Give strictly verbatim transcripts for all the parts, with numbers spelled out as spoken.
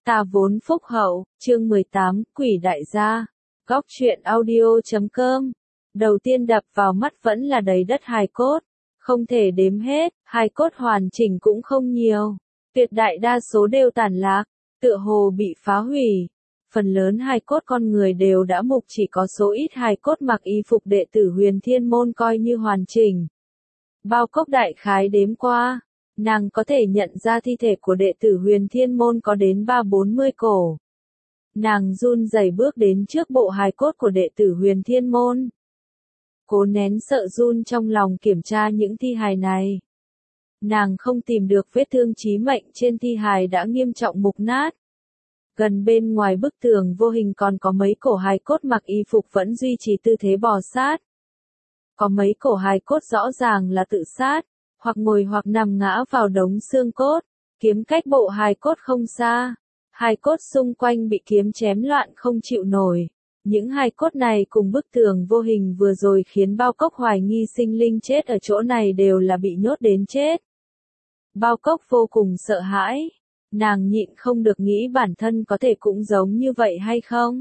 Ta vốn phúc hậu, chương mười tám, Quỷ đại gia. Góc truyện audio chấm com. Đầu tiên đập vào mắt vẫn là đầy đất hài cốt. Không thể đếm hết, hài cốt hoàn chỉnh cũng không nhiều. Tuyệt đại đa số đều tàn lạc, tựa hồ bị phá hủy. Phần lớn hài cốt con người đều đã mục, chỉ có số ít hài cốt mặc y phục đệ tử Huyền Thiên Môn coi như hoàn chỉnh. Bao Cốc đại khái đếm qua, nàng có thể nhận ra thi thể của đệ tử Huyền Thiên Môn có đến ba bốn mươi cổ. Nàng run rẩy bước đến trước bộ hài cốt của đệ tử Huyền Thiên Môn. Cố nén sợ run trong lòng kiểm tra những thi hài này. Nàng không tìm được vết thương chí mệnh trên thi hài đã nghiêm trọng mục nát. Gần bên ngoài bức tường vô hình còn có mấy cổ hài cốt mặc y phục vẫn duy trì tư thế bò sát. Có mấy cổ hài cốt rõ ràng là tự sát, hoặc ngồi hoặc nằm ngã vào đống xương cốt, kiếm cách bộ hài cốt không xa. Hài cốt xung quanh bị kiếm chém loạn không chịu nổi. Những hài cốt này cùng bức tường vô hình vừa rồi khiến Bao Cốc hoài nghi sinh linh chết ở chỗ này đều là bị nhốt đến chết. Bao Cốc vô cùng sợ hãi. Nàng nhịn không được nghĩ bản thân có thể cũng giống như vậy hay không?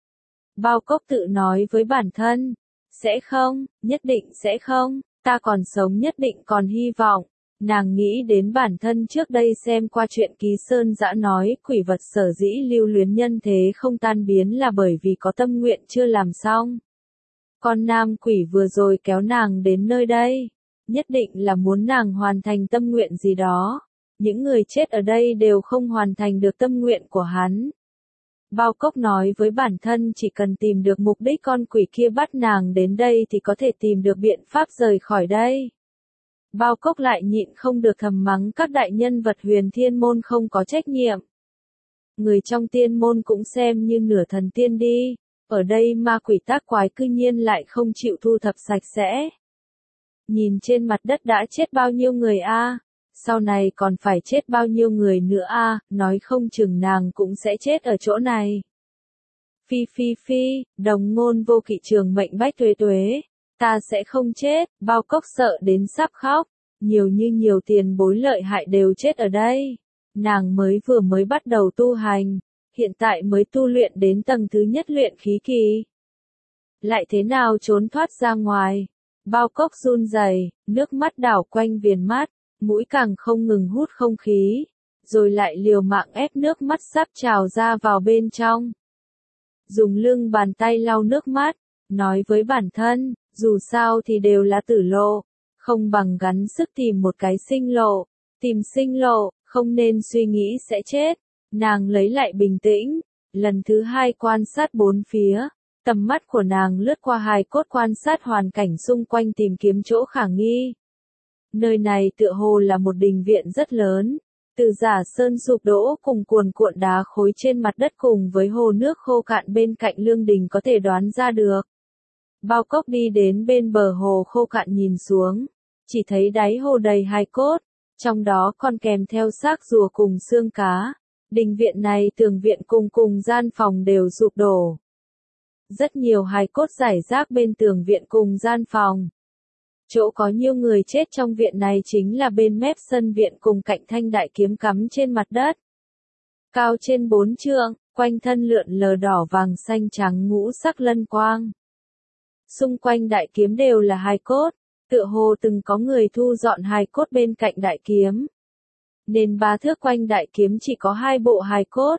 Bao Cốc tự nói với bản thân, sẽ không, nhất định sẽ không, ta còn sống nhất định còn hy vọng. Nàng nghĩ đến bản thân trước đây xem qua chuyện Ký Sơn Dã nói quỷ vật sở dĩ lưu luyến nhân thế không tan biến là bởi vì có tâm nguyện chưa làm xong. Con nam quỷ vừa rồi kéo nàng đến nơi đây, nhất định là muốn nàng hoàn thành tâm nguyện gì đó. Những người chết ở đây đều không hoàn thành được tâm nguyện của hắn. Bao Cốc nói với bản thân chỉ cần tìm được mục đích con quỷ kia bắt nàng đến đây thì có thể tìm được biện pháp rời khỏi đây. Bao Cốc lại nhịn không được thầm mắng các đại nhân vật Huyền Thiên Môn không có trách nhiệm. Người trong tiên môn cũng xem như nửa thần tiên đi, ở đây ma quỷ tác quái cư nhiên lại không chịu thu thập sạch sẽ. Nhìn trên mặt đất đã chết bao nhiêu người a, sau này còn phải chết bao nhiêu người nữa a, nói không chừng nàng cũng sẽ chết ở chỗ này. Phi phi phi, đồng ngôn vô kỵ trường mệnh bách tuế tuế. Ta sẽ không chết, Bao Cốc sợ đến sắp khóc, nhiều như nhiều tiền bối lợi hại đều chết ở đây. Nàng mới vừa mới bắt đầu tu hành, hiện tại mới tu luyện đến tầng thứ nhất luyện khí kỳ. Lại thế nào trốn thoát ra ngoài? Bao Cốc run rẩy, nước mắt đảo quanh viền mắt, mũi càng không ngừng hút không khí, rồi lại liều mạng ép nước mắt sắp trào ra vào bên trong. Dùng lưng bàn tay lau nước mắt, nói với bản thân, dù sao thì đều là tử lộ, không bằng gắng sức tìm một cái sinh lộ, tìm sinh lộ, không nên suy nghĩ sẽ chết. Nàng lấy lại bình tĩnh, lần thứ hai quan sát bốn phía, tầm mắt của nàng lướt qua hài cốt quan sát hoàn cảnh xung quanh tìm kiếm chỗ khả nghi. Nơi này tựa hồ là một đình viện rất lớn, từ giả sơn sụp đổ cùng cuồn cuộn đá khối trên mặt đất cùng với hồ nước khô cạn bên cạnh lương đình có thể đoán ra được. Bao Cốc đi đến bên bờ hồ khô cạn nhìn xuống, chỉ thấy đáy hồ đầy hài cốt, trong đó còn kèm theo xác rùa cùng xương cá. Đình viện này tường viện cùng cùng gian phòng đều sụp đổ. Rất nhiều hài cốt rải rác bên tường viện cùng gian phòng. Chỗ có nhiều người chết trong viện này chính là bên mép sân viện cùng cạnh thanh đại kiếm cắm trên mặt đất. Cao trên bốn trượng, quanh thân lượn lờ đỏ vàng xanh trắng ngũ sắc lân quang. Xung quanh đại kiếm đều là hài cốt, tựa hồ từng có người thu dọn hài cốt bên cạnh đại kiếm. Nên ba thước quanh đại kiếm chỉ có hai bộ hài cốt.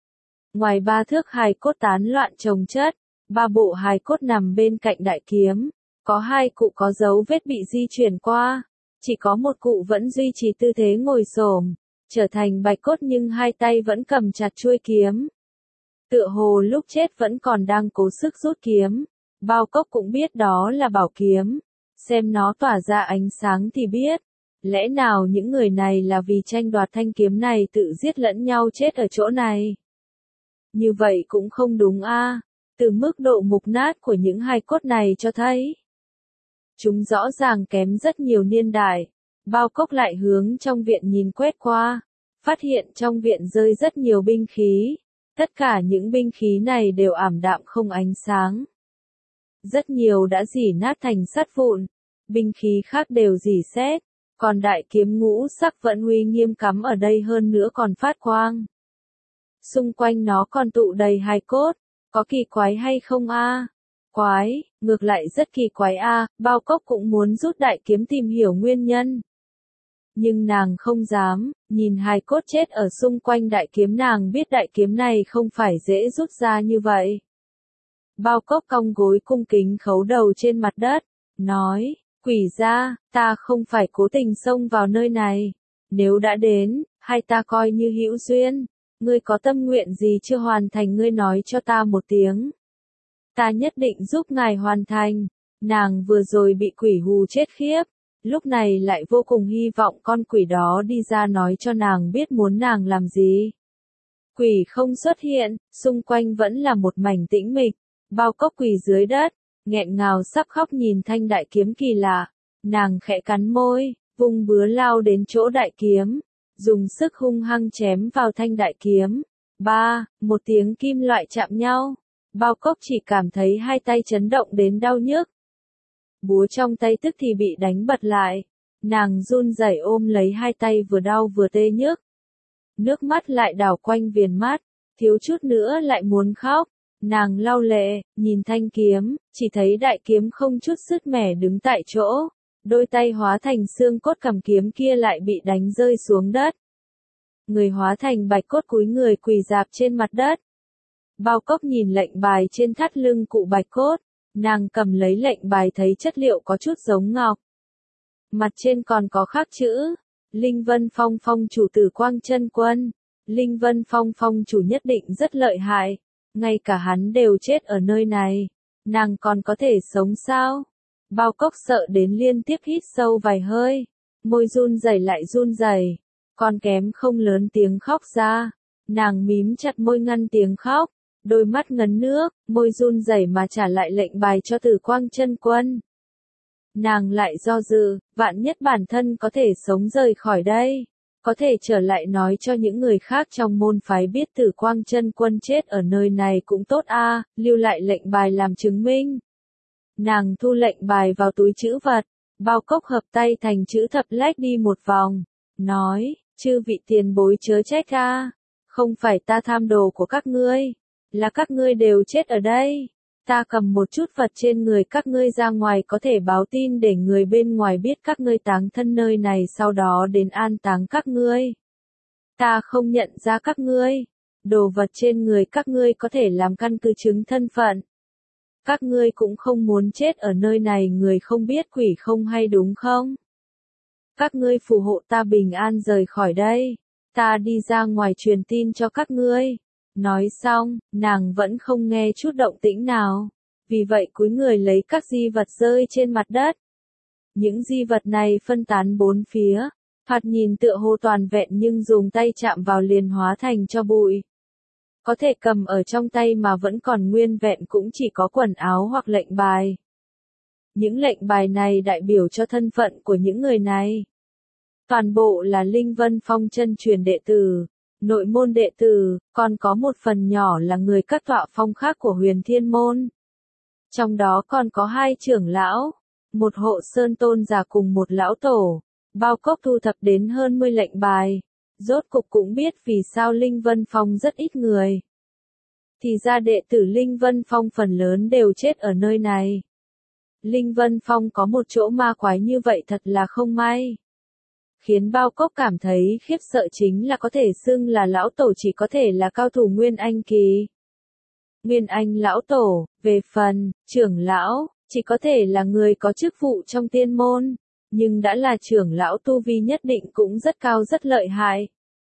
Ngoài ba thước hài cốt tán loạn chồng chất, ba bộ hài cốt nằm bên cạnh đại kiếm. Có hai cụ có dấu vết bị di chuyển qua, chỉ có một cụ vẫn duy trì tư thế ngồi xổm, trở thành bạch cốt nhưng hai tay vẫn cầm chặt chuôi kiếm. Tựa hồ lúc chết vẫn còn đang cố sức rút kiếm. Bao Cốc cũng biết đó là bảo kiếm, xem nó tỏa ra ánh sáng thì biết, lẽ nào những người này là vì tranh đoạt thanh kiếm này tự giết lẫn nhau chết ở chỗ này. Như vậy cũng không đúng a, từ mức độ mục nát của những hài cốt này cho thấy. Chúng rõ ràng kém rất nhiều niên đại. Bao Cốc lại hướng trong viện nhìn quét qua, phát hiện trong viện rơi rất nhiều binh khí, tất cả những binh khí này đều ảm đạm không ánh sáng. Rất nhiều đã rỉ nát thành sắt vụn, binh khí khác đều rỉ sét, còn đại kiếm ngũ sắc vẫn uy nghiêm cắm ở đây hơn nữa còn phát quang. xung quanh nó còn tụ đầy hài cốt, có kỳ quái hay không a? Quái, ngược lại rất kỳ quái a, Bao Cốc cũng muốn rút đại kiếm tìm hiểu nguyên nhân. Nhưng nàng không dám, nhìn hài cốt chết ở xung quanh đại kiếm, nàng biết đại kiếm này không phải dễ rút ra như vậy. Bao Cốc cong gối cung kính khấu đầu trên mặt đất, nói, quỷ gia, ta không phải cố tình xông vào nơi này. Nếu đã đến, hai ta coi như hữu duyên. Ngươi có tâm nguyện gì chưa hoàn thành, ngươi nói cho ta một tiếng. Ta nhất định giúp ngài hoàn thành. Nàng vừa rồi bị quỷ hù chết khiếp, lúc này lại vô cùng hy vọng con quỷ đó đi ra nói cho nàng biết muốn nàng làm gì. Quỷ không xuất hiện, xung quanh vẫn là một mảnh tĩnh mịch. Bao Cốc quỳ dưới đất, nghẹn ngào sắp khóc nhìn thanh đại kiếm kỳ lạ. Nàng khẽ cắn môi, vung búa lao đến chỗ đại kiếm, dùng sức hung hăng chém vào thanh đại kiếm. Ba, một tiếng kim loại chạm nhau. Bao Cốc chỉ cảm thấy hai tay chấn động đến đau nhức. Búa trong tay tức thì bị đánh bật lại. Nàng run rẩy ôm lấy hai tay vừa đau vừa tê nhức. Nước mắt lại đảo quanh viền mắt, thiếu chút nữa lại muốn khóc. Nàng lau lệ, nhìn thanh kiếm, chỉ thấy đại kiếm không chút sứt mẻ đứng tại chỗ. Đôi tay hóa thành xương cốt cầm kiếm kia lại bị đánh rơi xuống đất. Người hóa thành bạch cốt cúi người quỳ rạp trên mặt đất. Bao Cốc nhìn lệnh bài trên thắt lưng cụ bạch cốt. Nàng cầm lấy lệnh bài thấy chất liệu có chút giống ngọc. Mặt trên còn có khắc chữ. Linh Vân Phong Phong chủ Tử Quang Chân Quân. Linh Vân Phong Phong chủ nhất định rất lợi hại. Ngay cả hắn đều chết ở nơi này. Nàng còn có thể sống sao? Bao Cốc sợ đến liên tiếp hít sâu vài hơi. Môi run rẩy lại run rẩy. Còn kém không lớn tiếng khóc ra. Nàng mím chặt môi ngăn tiếng khóc. Đôi mắt ngấn nước, môi run rẩy mà trả lại lệnh bài cho Tử Quang Chân Quân. Nàng lại do dự, vạn nhất bản thân có thể sống rời khỏi đây. Có thể trở lại nói cho những người khác trong môn phái biết Tử Quang Chân Quân chết ở nơi này cũng tốt a, lưu lại lệnh bài làm chứng minh. Nàng thu lệnh bài vào túi trữ vật, Bao Cốc hợp tay thành chữ thập lách đi một vòng, nói, chư vị tiền bối chớ trách a, không phải ta tham đồ của các ngươi, là các ngươi đều chết ở đây. Ta cầm một chút vật trên người các ngươi ra ngoài có thể báo tin để người bên ngoài biết các ngươi táng thân nơi này, sau đó đến an táng các ngươi. Ta không nhận ra các ngươi. Đồ vật trên người các ngươi có thể làm căn cứ chứng thân phận. Các ngươi cũng không muốn chết ở nơi này, người không biết quỷ không hay đúng không? Các ngươi phù hộ ta bình an rời khỏi đây. Ta đi ra ngoài truyền tin cho các ngươi. Nói xong, nàng vẫn không nghe chút động tĩnh nào. Vì vậy cúi người lấy các di vật rơi trên mặt đất. Những di vật này phân tán bốn phía. Thoạt nhìn tựa hồ toàn vẹn nhưng dùng tay chạm vào liền hóa thành cho bụi. Có thể cầm ở trong tay mà vẫn còn nguyên vẹn cũng chỉ có quần áo hoặc lệnh bài. Những lệnh bài này đại biểu cho thân phận của những người này. Toàn bộ là Linh Vân Phong chân truyền đệ tử. Nội môn đệ tử, còn có một phần nhỏ là người các tọa phong khác của Huyền Thiên Môn. Trong đó còn có hai trưởng lão, một hộ sơn tôn giả cùng một lão tổ. Bao Cốc thu thập đến hơn mươi lệnh bài. Rốt cục cũng biết vì sao Linh Vân Phong rất ít người. Thì ra đệ tử Linh Vân Phong phần lớn đều chết ở nơi này. Linh Vân Phong có một chỗ ma quái như vậy thật là không may. Khiến Bao Cốc cảm thấy khiếp sợ chính là có thể xưng là lão tổ chỉ có thể là cao thủ Nguyên Anh kỳ. Nguyên Anh lão tổ, về phần, trưởng lão, chỉ có thể là người có chức vụ trong tiên môn, nhưng đã là trưởng lão tu vi nhất định cũng rất cao rất lợi hại.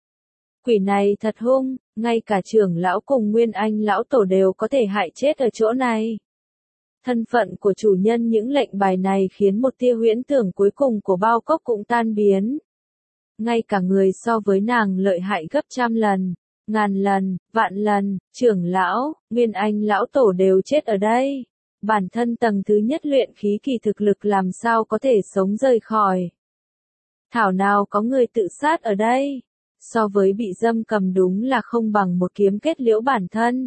Quỷ này thật hung, ngay cả trưởng lão cùng Nguyên Anh lão tổ đều có thể hại chết ở chỗ này. Thân phận của chủ nhân những lệnh bài này khiến một tia huyễn tưởng cuối cùng của Bao Cốc cũng tan biến. Ngay cả người so với nàng lợi hại gấp trăm lần, ngàn lần, vạn lần, trưởng lão, Nguyên Anh lão tổ đều chết ở đây. Bản thân tầng thứ nhất luyện khí kỳ thực lực làm sao có thể sống rời khỏi. Thảo nào có người tự sát ở đây. So với bị dâm cầm đúng là không bằng một kiếm kết liễu bản thân.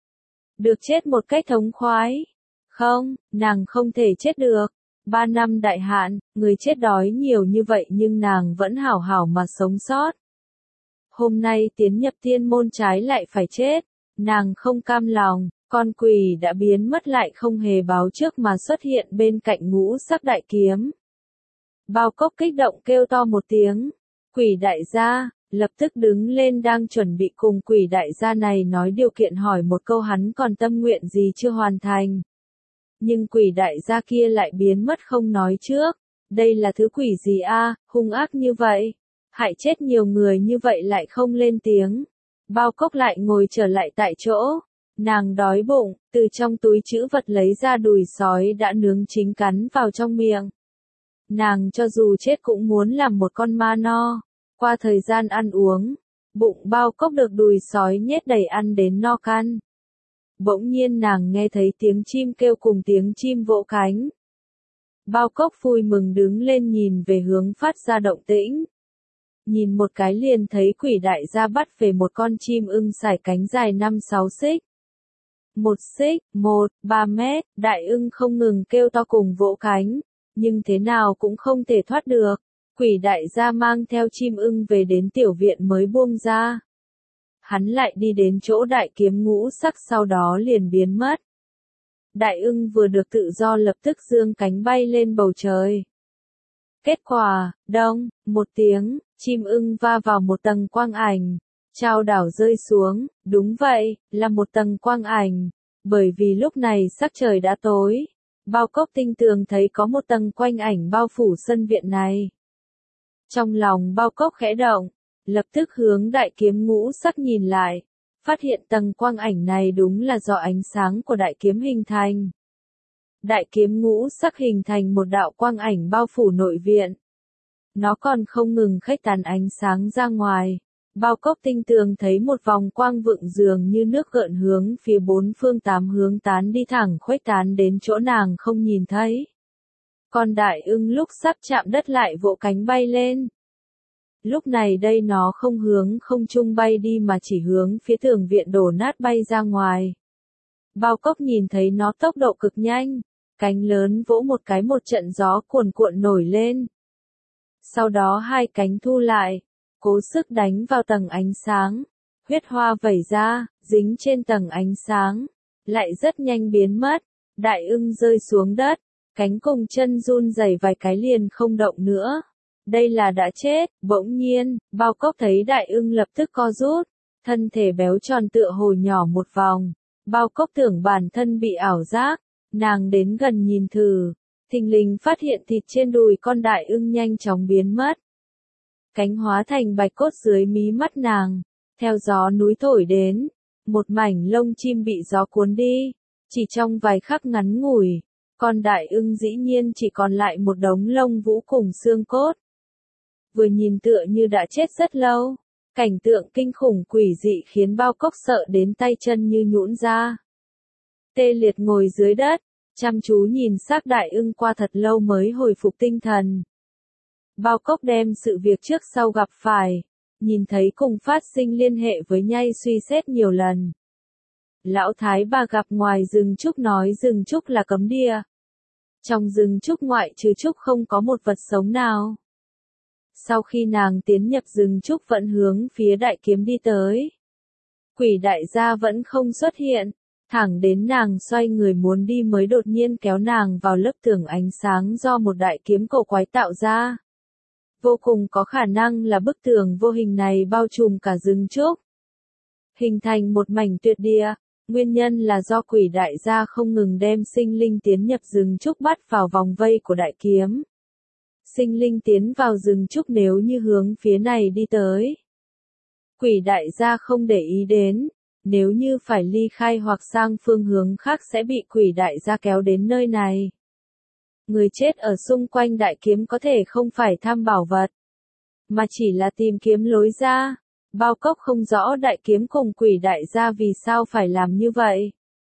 Được chết một cách thống khoái. Không, nàng không thể chết được. Ba năm đại hạn, người chết đói nhiều như vậy nhưng nàng vẫn hảo hảo mà sống sót. hôm nay tiến nhập tiên môn trái lại phải chết. Nàng không cam lòng, con quỷ đã biến mất lại không hề báo trước mà xuất hiện bên cạnh ngũ sắc đại kiếm. Bao Cốc kích động kêu to một tiếng, quỷ đại gia, lập tức đứng lên đang chuẩn bị cùng quỷ đại gia này nói điều kiện hỏi một câu hắn còn tâm nguyện gì chưa hoàn thành. Nhưng quỷ đại gia kia lại biến mất không nói trước, đây là thứ quỷ gì a, hung ác như vậy, hại chết nhiều người như vậy lại không lên tiếng. Bao Cốc lại ngồi trở lại tại chỗ, nàng đói bụng, từ trong túi trữ vật lấy ra đùi sói đã nướng chín cắn vào trong miệng. Nàng cho dù chết cũng muốn làm một con ma no. Qua thời gian ăn uống, bụng Bao Cốc được đùi sói nhét đầy ăn đến no căn. Bỗng nhiên nàng nghe thấy tiếng chim kêu cùng tiếng chim vỗ cánh. Bao Cốc vui mừng đứng lên nhìn về hướng phát ra động tĩnh. Nhìn một cái liền thấy quỷ đại gia bắt về một con chim ưng sải cánh dài năm sáu xích. Một xích, một, ba mét, đại ưng không ngừng kêu to cùng vỗ cánh, nhưng thế nào cũng không thể thoát được. Quỷ đại gia mang theo chim ưng về đến tiểu viện mới buông ra. Hắn lại đi đến chỗ đại kiếm ngũ sắc sau đó liền biến mất. Đại ưng vừa được tự do lập tức dương cánh bay lên bầu trời. Kết quả, đông, một tiếng, chim ưng va vào một tầng quang ảnh, chao đảo rơi xuống, đúng vậy, là một tầng quang ảnh, bởi vì lúc này sắc trời đã tối. Bao Cốc tinh tường thấy có một tầng quang ảnh bao phủ sân viện này. Trong lòng Bao Cốc khẽ động, lập tức hướng đại kiếm ngũ sắc nhìn lại, phát hiện tầng quang ảnh này đúng là do ánh sáng của đại kiếm hình thành. Đại kiếm ngũ sắc hình thành một đạo quang ảnh bao phủ nội viện. Nó còn không ngừng khuếch tán ánh sáng ra ngoài. Bao Cốc tinh tường thấy một vòng quang vượng dường như nước gợn hướng phía bốn phương tám hướng tán đi thẳng khuếch tán đến chỗ nàng không nhìn thấy. Con đại ưng lúc sắp chạm đất lại vỗ cánh bay lên. Lúc này đây nó không hướng không trung bay đi mà chỉ hướng phía tường viện đổ nát bay ra ngoài. Bao Cốc nhìn thấy nó tốc độ cực nhanh, cánh lớn vỗ một cái một trận gió cuồn cuộn nổi lên. Sau đó hai cánh thu lại, cố sức đánh vào tầng ánh sáng, huyết hoa vẩy ra, dính trên tầng ánh sáng, lại rất nhanh biến mất. Đại ưng rơi xuống đất, cánh cùng chân run rẩy vài cái liền không động nữa. Đây là đã chết. Bỗng nhiên, Bao Cốc thấy đại ưng lập tức co rút, thân thể béo tròn tựa hồ nhỏ một vòng. Bao Cốc tưởng bản thân bị ảo giác, nàng đến gần nhìn thử, thình lình phát hiện thịt trên đùi con đại ưng nhanh chóng biến mất. Cánh hóa thành bạch cốt dưới mí mắt nàng, theo gió núi thổi đến, một mảnh lông chim bị gió cuốn đi, chỉ trong vài khắc ngắn ngủi, con đại ưng dĩ nhiên chỉ còn lại một đống lông vũ cùng xương cốt. Vừa nhìn tựa như đã chết rất lâu, cảnh tượng kinh khủng quỷ dị khiến Bao Cốc sợ đến tay chân như nhũn ra. Tê liệt ngồi dưới đất, chăm chú nhìn xác đại ưng qua thật lâu mới hồi phục tinh thần. Bao Cốc đem sự việc trước sau gặp phải, nhìn thấy cùng phát sinh liên hệ với nhai suy xét nhiều lần. Lão thái bà gặp ngoài rừng trúc nói rừng trúc là cấm địa. Trong rừng trúc ngoại trừ trúc không có một vật sống nào. Sau khi nàng tiến nhập rừng trúc vẫn hướng phía đại kiếm đi tới. Quỷ đại gia vẫn không xuất hiện, thẳng đến nàng xoay người muốn đi mới đột nhiên kéo nàng vào lớp tường ánh sáng do một đại kiếm cổ quái tạo ra. Vô cùng có khả năng là bức tường vô hình này bao trùm cả rừng trúc, hình thành một mảnh tuyệt địa. Nguyên nhân là do quỷ đại gia không ngừng đem sinh linh tiến nhập rừng trúc bắt vào vòng vây của đại kiếm. Sinh linh tiến vào rừng trúc nếu như hướng phía này đi tới, quỷ đại gia không để ý đến, nếu như phải ly khai hoặc sang phương hướng khác sẽ bị quỷ đại gia kéo đến nơi này. Người chết ở xung quanh đại kiếm có thể không phải tham bảo vật, mà chỉ là tìm kiếm lối ra. Bao Cốc không rõ đại kiếm cùng quỷ đại gia vì sao phải làm như vậy.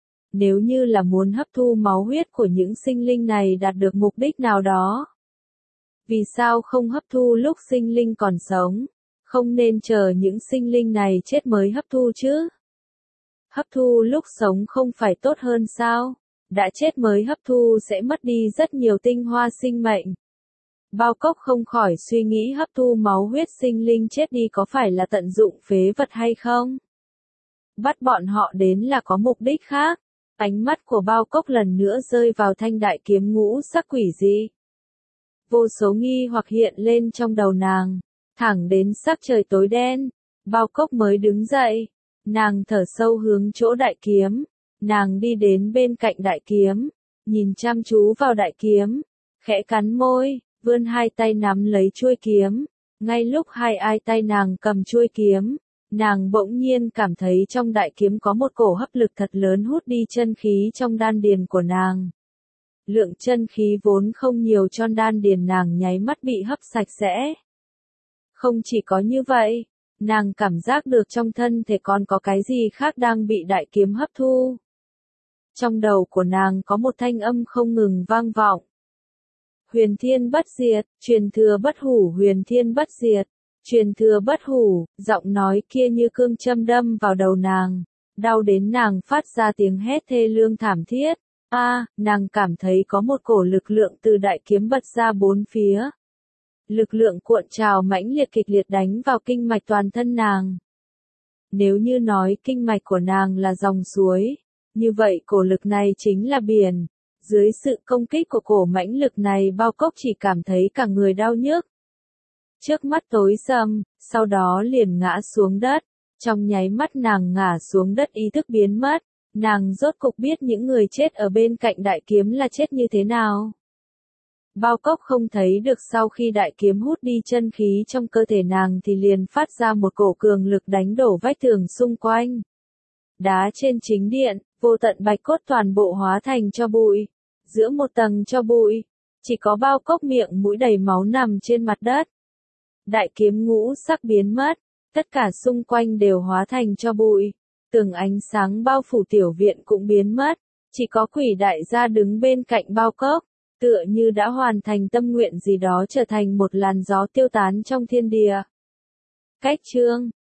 Nếu như là muốn hấp thu máu huyết của những sinh linh này đạt được mục đích nào đó, vì sao không hấp thu lúc sinh linh còn sống? Không nên chờ những sinh linh này chết mới hấp thu chứ? Hấp thu lúc sống không phải tốt hơn sao? Đã chết mới hấp thu sẽ mất đi rất nhiều tinh hoa sinh mệnh. Bao Cốc không khỏi suy nghĩ hấp thu máu huyết sinh linh chết đi có phải là tận dụng phế vật hay không? Bắt bọn họ đến là có mục đích khác. Ánh mắt của Bao Cốc lần nữa rơi vào thanh đại kiếm ngũ sắc quỷ dị. Vô số nghi hoặc hiện lên trong đầu nàng, thẳng đến sắc trời tối đen, Bao Cốc mới đứng dậy. Nàng thở sâu hướng chỗ đại kiếm, nàng đi đến bên cạnh đại kiếm, nhìn chăm chú vào đại kiếm, khẽ cắn môi, vươn hai tay nắm lấy chuôi kiếm. Ngay lúc hai ai tay nàng cầm chuôi kiếm, nàng bỗng nhiên cảm thấy trong đại kiếm có một cổ hấp lực thật lớn hút đi chân khí trong đan điền của nàng. Lượng chân khí vốn không nhiều trong đan điền nàng nháy mắt bị hấp sạch sẽ. Không chỉ có như vậy, nàng cảm giác được trong thân thể còn có cái gì khác đang bị đại kiếm hấp thu. Trong đầu của nàng có một thanh âm không ngừng vang vọng. Huyền thiên bất diệt, truyền thừa bất hủ, huyền thiên bất diệt, truyền thừa bất hủ. Giọng nói kia như cương châm đâm vào đầu nàng, đau đến nàng phát ra tiếng hét thê lương thảm thiết. A, à, nàng cảm thấy có một cổ lực lượng từ đại kiếm bật ra bốn phía. Lực lượng cuộn trào mãnh liệt kịch liệt đánh vào kinh mạch toàn thân nàng. Nếu như nói kinh mạch của nàng là dòng suối, như vậy cổ lực này chính là biển. Dưới sự công kích của cổ mãnh lực này, Bao Cốc chỉ cảm thấy cả người đau nhức. Trước mắt tối sầm, sau đó liền ngã xuống đất. Trong nháy mắt nàng ngã xuống đất ý thức biến mất. Nàng rốt cục biết những người chết ở bên cạnh đại kiếm là chết như thế nào. Bao Cốc không thấy được sau khi đại kiếm hút đi chân khí trong cơ thể nàng thì liền phát ra một cổ cường lực đánh đổ vách tường xung quanh. Đá trên chính điện, vô tận bạch cốt toàn bộ hóa thành tro bụi. Giữa một tầng tro bụi, chỉ có Bao Cốc miệng mũi đầy máu nằm trên mặt đất. Đại kiếm ngũ sắc biến mất, tất cả xung quanh đều hóa thành tro bụi. Tường ánh sáng bao phủ tiểu viện cũng biến mất, chỉ có Quỷ đại gia đứng bên cạnh Bao Cốc, tựa như đã hoàn thành tâm nguyện gì đó, trở thành một làn gió tiêu tán trong thiên địa. Cách chương